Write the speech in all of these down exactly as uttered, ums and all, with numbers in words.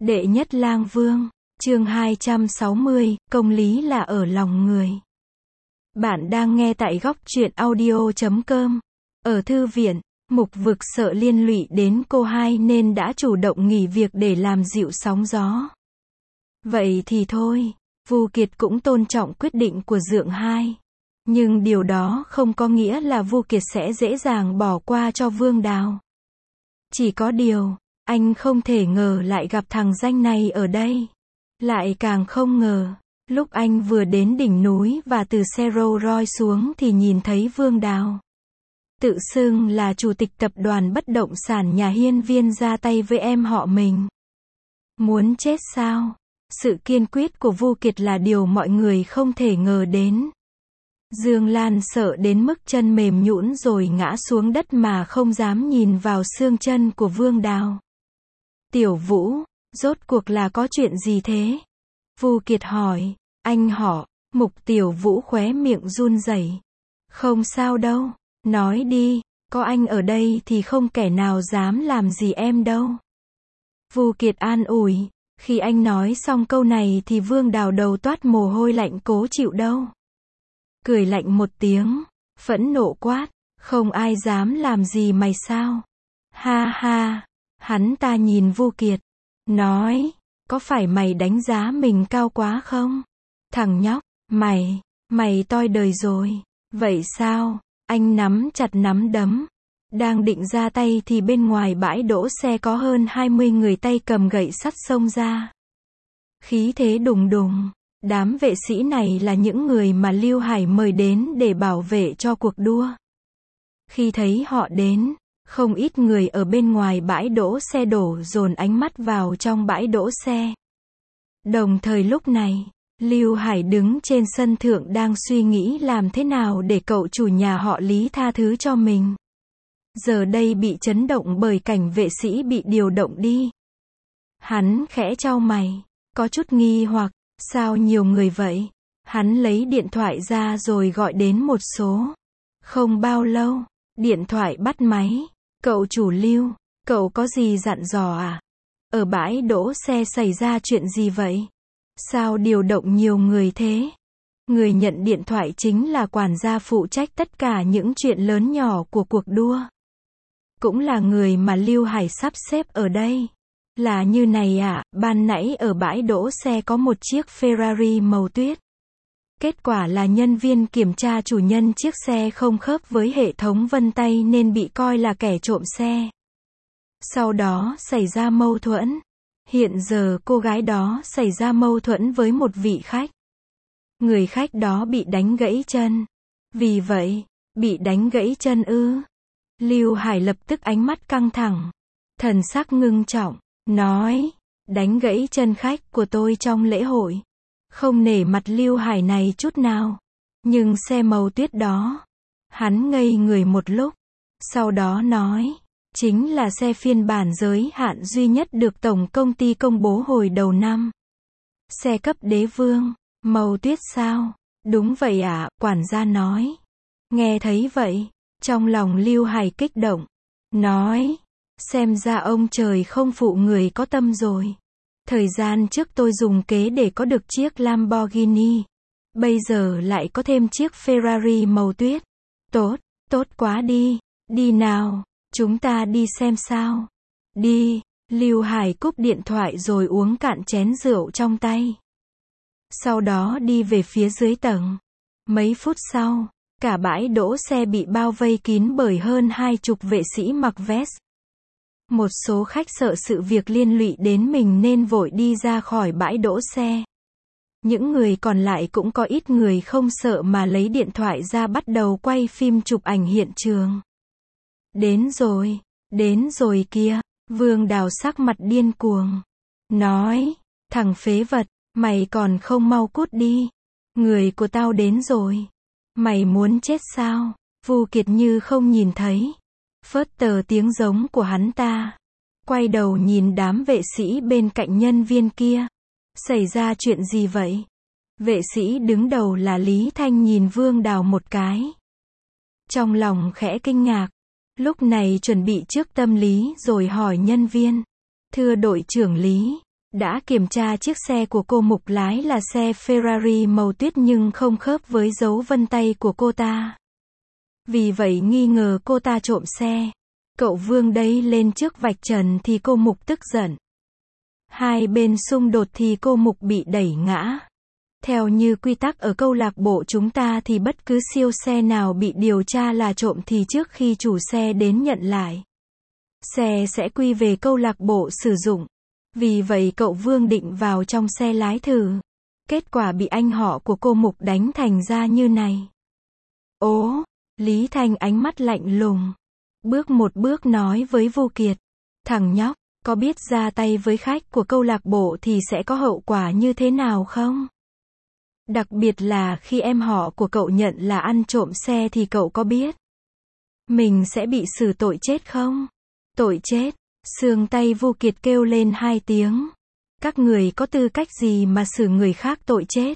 Đệ nhất lang vương, chương hai trăm sáu mươi, công lý là ở lòng người. Bạn đang nghe tại góc truyện audio chấm com. Ở thư viện, Mục Vực sợ liên lụy đến cô hai nên đã chủ động nghỉ việc để làm dịu sóng gió. Vậy thì thôi, Vu Kiệt cũng tôn trọng quyết định của Dượng hai. Nhưng điều đó không có nghĩa là Vu Kiệt sẽ dễ dàng bỏ qua cho Vương Đào. Chỉ có điều, anh không thể ngờ lại gặp thằng danh này ở đây. Lại càng không ngờ, lúc anh vừa đến đỉnh núi và từ xe Rolls Royce xuống thì nhìn thấy Vương Đào. Tự xưng là chủ tịch tập đoàn bất động sản nhà Hiên Viên ra tay với em họ mình. Muốn chết sao? Sự kiên quyết của Vu Kiệt là điều mọi người không thể ngờ đến. Dương Lan sợ đến mức chân mềm nhũn rồi ngã xuống đất mà không dám nhìn vào xương chân của Vương Đào. Tiểu Vũ, rốt cuộc là có chuyện gì thế? Vu Kiệt hỏi. Anh họ. Mục Tiểu Vũ khóe miệng run rẩy. Không sao đâu, nói đi, có anh ở đây thì không kẻ nào dám làm gì em đâu. Vu Kiệt an ủi. Khi anh nói xong câu này thì Vương Đào đầu toát mồ hôi lạnh cố chịu đâu. Cười lạnh một tiếng, phẫn nộ quát, không ai dám làm gì mày sao? Ha ha, hắn ta nhìn Vu Kiệt, nói, có phải mày đánh giá mình cao quá không? Thằng nhóc, mày, mày toi đời rồi, vậy sao? Anh nắm chặt nắm đấm, đang định ra tay thì bên ngoài bãi đỗ xe có hơn hai mươi người tay cầm gậy sắt xông ra. Khí thế đùng đùng. Đám vệ sĩ này là những người mà Lưu Hải mời đến để bảo vệ cho cuộc đua. Khi thấy họ đến, không ít người ở bên ngoài bãi đỗ xe đổ dồn ánh mắt vào trong bãi đỗ xe. Đồng thời lúc này, Lưu Hải đứng trên sân thượng đang suy nghĩ làm thế nào để cậu chủ nhà họ Lý tha thứ cho mình. Giờ đây bị chấn động bởi cảnh vệ sĩ bị điều động đi. Hắn khẽ chau mày, có chút nghi hoặc. Sao nhiều người vậy? Hắn lấy điện thoại ra rồi gọi đến một số. Không bao lâu, điện thoại bắt máy. Cậu chủ Lưu, cậu có gì dặn dò à? Ở bãi đỗ xe xảy ra chuyện gì vậy? Sao điều động nhiều người thế? Người nhận điện thoại chính là quản gia phụ trách tất cả những chuyện lớn nhỏ của cuộc đua. Cũng là người mà Lưu Hải sắp xếp ở đây. Là như này ạ, à, ban nãy ở bãi đỗ xe có một chiếc Ferrari màu tuyết. Kết quả là nhân viên kiểm tra chủ nhân chiếc xe không khớp với hệ thống vân tay nên bị coi là kẻ trộm xe. Sau đó xảy ra mâu thuẫn. Hiện giờ cô gái đó xảy ra mâu thuẫn với một vị khách. Người khách đó bị đánh gãy chân. Vì vậy, bị đánh gãy chân ư? Lưu Hải lập tức ánh mắt căng thẳng. Thần sắc ngưng trọng. Nói, đánh gãy chân khách của tôi trong lễ hội. Không nể mặt Lưu Hải này chút nào. Nhưng xe màu tuyết đó. Hắn ngây người một lúc. Sau đó nói, chính là xe phiên bản giới hạn duy nhất được tổng công ty công bố hồi đầu năm. Xe cấp đế vương, màu tuyết sao? Đúng vậy ạ, à, quản gia nói. Nghe thấy vậy, trong lòng Lưu Hải kích động. Nói, xem ra ông trời không phụ người có tâm rồi. Thời gian trước tôi dùng kế để có được chiếc Lamborghini. Bây giờ lại có thêm chiếc Ferrari màu tuyết. Tốt, tốt quá đi. Đi nào, chúng ta đi xem sao. Đi, Lưu Hải cúp điện thoại rồi uống cạn chén rượu trong tay. Sau đó đi về phía dưới tầng. Mấy phút sau, cả bãi đỗ xe bị bao vây kín bởi hơn hai chục vệ sĩ mặc vest. Một số khách sợ sự việc liên lụy đến mình nên vội đi ra khỏi bãi đỗ xe. Những người còn lại cũng có ít người không sợ mà lấy điện thoại ra bắt đầu quay phim chụp ảnh hiện trường. Đến rồi, đến rồi kia, Vương Đào sắc mặt điên cuồng. Nói, thằng phế vật, mày còn không mau cút đi. Người của tao đến rồi. Mày muốn chết sao? Vu Kiệt như không nhìn thấy. Phớt tờ tiếng giống của hắn ta. Quay đầu nhìn đám vệ sĩ bên cạnh nhân viên kia. Xảy ra chuyện gì vậy? Vệ sĩ đứng đầu là Lý Thanh nhìn Vương Đào một cái. Trong lòng khẽ kinh ngạc. Lúc này chuẩn bị trước tâm lý rồi hỏi nhân viên. Thưa đội trưởng Lý, Đã kiểm tra chiếc xe của cô Mục lái là xe Ferrari màu tuyết nhưng không khớp với dấu vân tay của cô ta. Vì vậy nghi ngờ cô ta trộm xe. Cậu Vương đấy lên trước vạch trần thì cô Mục tức giận. Hai bên xung đột thì cô Mục bị đẩy ngã. Theo như quy tắc ở câu lạc bộ chúng ta thì bất cứ siêu xe nào bị điều tra là trộm thì trước khi chủ xe đến nhận lại, xe sẽ quy về câu lạc bộ sử dụng. Vì vậy cậu Vương định vào trong xe lái thử. Kết quả bị anh họ của cô Mục đánh thành ra như này. Ố, Lý Thanh ánh mắt lạnh lùng. Bước một bước nói với Vu Kiệt. Thằng nhóc, có biết ra tay với khách của câu lạc bộ thì sẽ có hậu quả như thế nào không? Đặc biệt là khi em họ của cậu nhận là ăn trộm xe thì cậu có biết mình sẽ bị xử tội chết không? Tội chết. Xương tay Vu Kiệt kêu lên hai tiếng. Các người có tư cách gì mà xử người khác tội chết?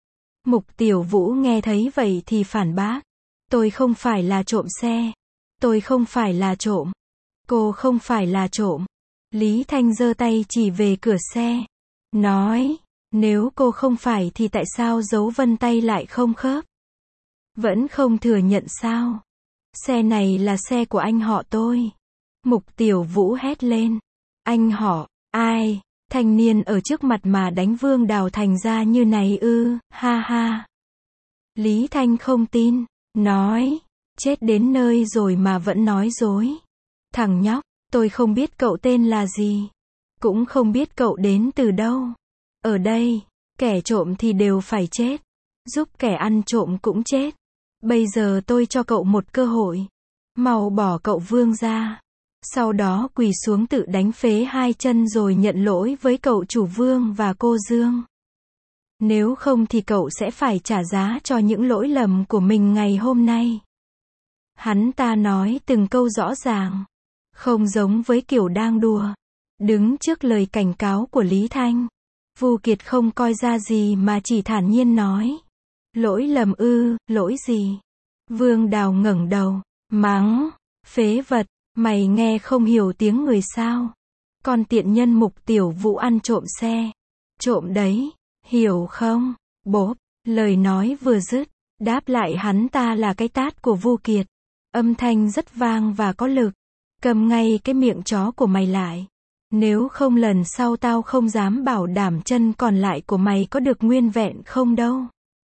Mục Tiểu Vũ nghe thấy vậy thì phản bác. Tôi không phải là trộm xe. Tôi không phải là trộm. Cô không phải là trộm. Lý Thanh giơ tay chỉ về cửa xe. Nói, nếu cô không phải thì tại sao dấu vân tay lại không khớp? Vẫn không thừa nhận sao? Xe này là xe của anh họ tôi. Mục Tiểu Vũ hét lên. Anh họ, ai? Thanh niên ở trước mặt mà đánh Vương Đào thành ra như này ư, ha ha. Lý Thanh không tin, nói, chết đến nơi rồi mà vẫn nói dối. Thằng nhóc, tôi không biết cậu tên là gì. Cũng không biết cậu đến từ đâu. Ở đây, kẻ trộm thì đều phải chết. Giúp kẻ ăn trộm cũng chết. Bây giờ tôi cho cậu một cơ hội. Mau bỏ cậu Vương ra. Sau đó quỳ xuống tự đánh phế hai chân rồi nhận lỗi với cậu chủ Vương và cô Dương. Nếu không thì cậu sẽ phải trả giá cho những lỗi lầm của mình ngày hôm nay. Hắn ta nói từng câu rõ ràng. Không giống với kiểu đang đùa. Đứng trước lời cảnh cáo của Lý Thanh, Vu Kiệt không coi ra gì mà chỉ thản nhiên nói. Lỗi lầm ư, lỗi gì? Vương Đào ngẩng đầu, mắng, phế vật, mày nghe không hiểu tiếng người sao? Con tiện nhân Mục Tiểu Vũ ăn trộm xe. Trộm đấy, hiểu không? Bốp, lời nói vừa dứt, đáp lại hắn ta là cái tát của Vu Kiệt. Âm thanh rất vang và có lực. Cầm ngay cái miệng chó của mày lại. Nếu không lần sau tao không dám bảo đảm chân còn lại của mày có được nguyên vẹn không đâu.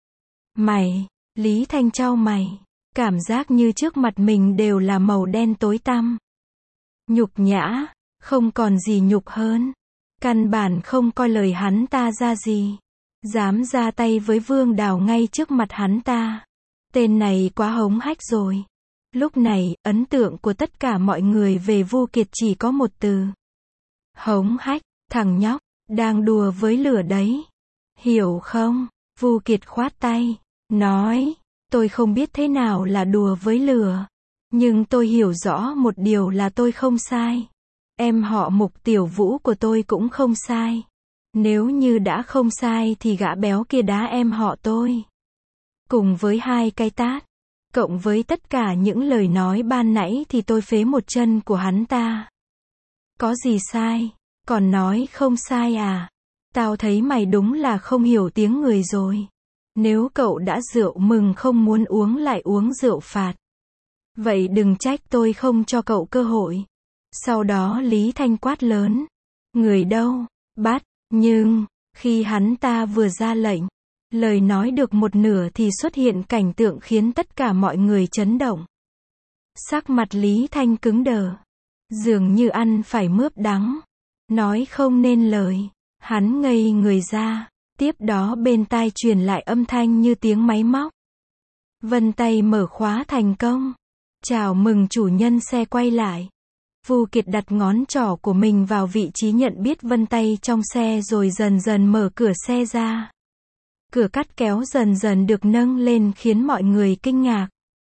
Mày, Lý Thanh chau mày. Cảm giác như trước mặt mình đều là màu đen tối tăm. Nhục nhã, không còn gì nhục hơn. Căn bản không coi lời hắn ta ra gì. Dám ra tay với Vương Đào ngay trước mặt hắn ta. Tên này quá hống hách rồi. Lúc này, ấn tượng của tất cả mọi người về Vu Kiệt chỉ có một từ. Hống hách, thằng nhóc, đang đùa với lửa đấy. Hiểu không? Vu Kiệt khoát tay, nói, tôi không biết thế nào là đùa với lửa. Nhưng tôi hiểu rõ một điều là tôi không sai. Em họ Mục Tiểu Vũ của tôi cũng không sai. Nếu như đã không sai thì gã béo kia đá em họ tôi. Cùng với hai cái tát, cộng với tất cả những lời nói ban nãy thì tôi phế một chân của hắn ta. Có gì sai? Còn nói không sai à? Tao thấy mày đúng là không hiểu tiếng người rồi. Nếu cậu đã rượu mừng không muốn uống lại uống rượu phạt. Vậy đừng trách tôi không cho cậu cơ hội. Sau đó Lý Thanh quát lớn. Người đâu? Bắt. Nhưng, khi hắn ta vừa ra lệnh, lời nói được một nửa thì xuất hiện cảnh tượng khiến tất cả mọi người chấn động. Sắc mặt Lý Thanh cứng đờ. Dường như ăn phải mướp đắng. Nói không nên lời. Hắn ngây người ra. Tiếp đó bên tai truyền lại âm thanh như tiếng máy móc. Vân tay mở khóa thành công. Chào mừng chủ nhân xe quay lại. Vu Kiệt đặt ngón trỏ của mình vào vị trí nhận biết vân tay trong xe rồi dần dần mở cửa xe ra. Cửa cắt kéo dần dần được nâng lên khiến mọi người kinh ngạc.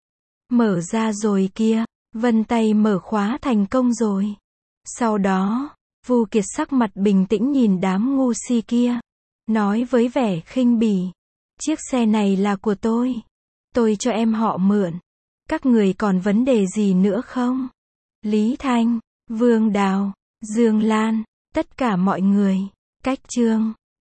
Mở ra rồi kia, vân tay mở khóa thành công rồi. Sau đó, Vu Kiệt sắc mặt bình tĩnh nhìn đám ngu si kia. Nói với vẻ khinh bỉ. Chiếc xe này là của tôi. Tôi cho em họ mượn. Các người còn vấn đề gì nữa không? Lý Thanh, Vương Đào, Dương Lan, tất cả mọi người, Cách chương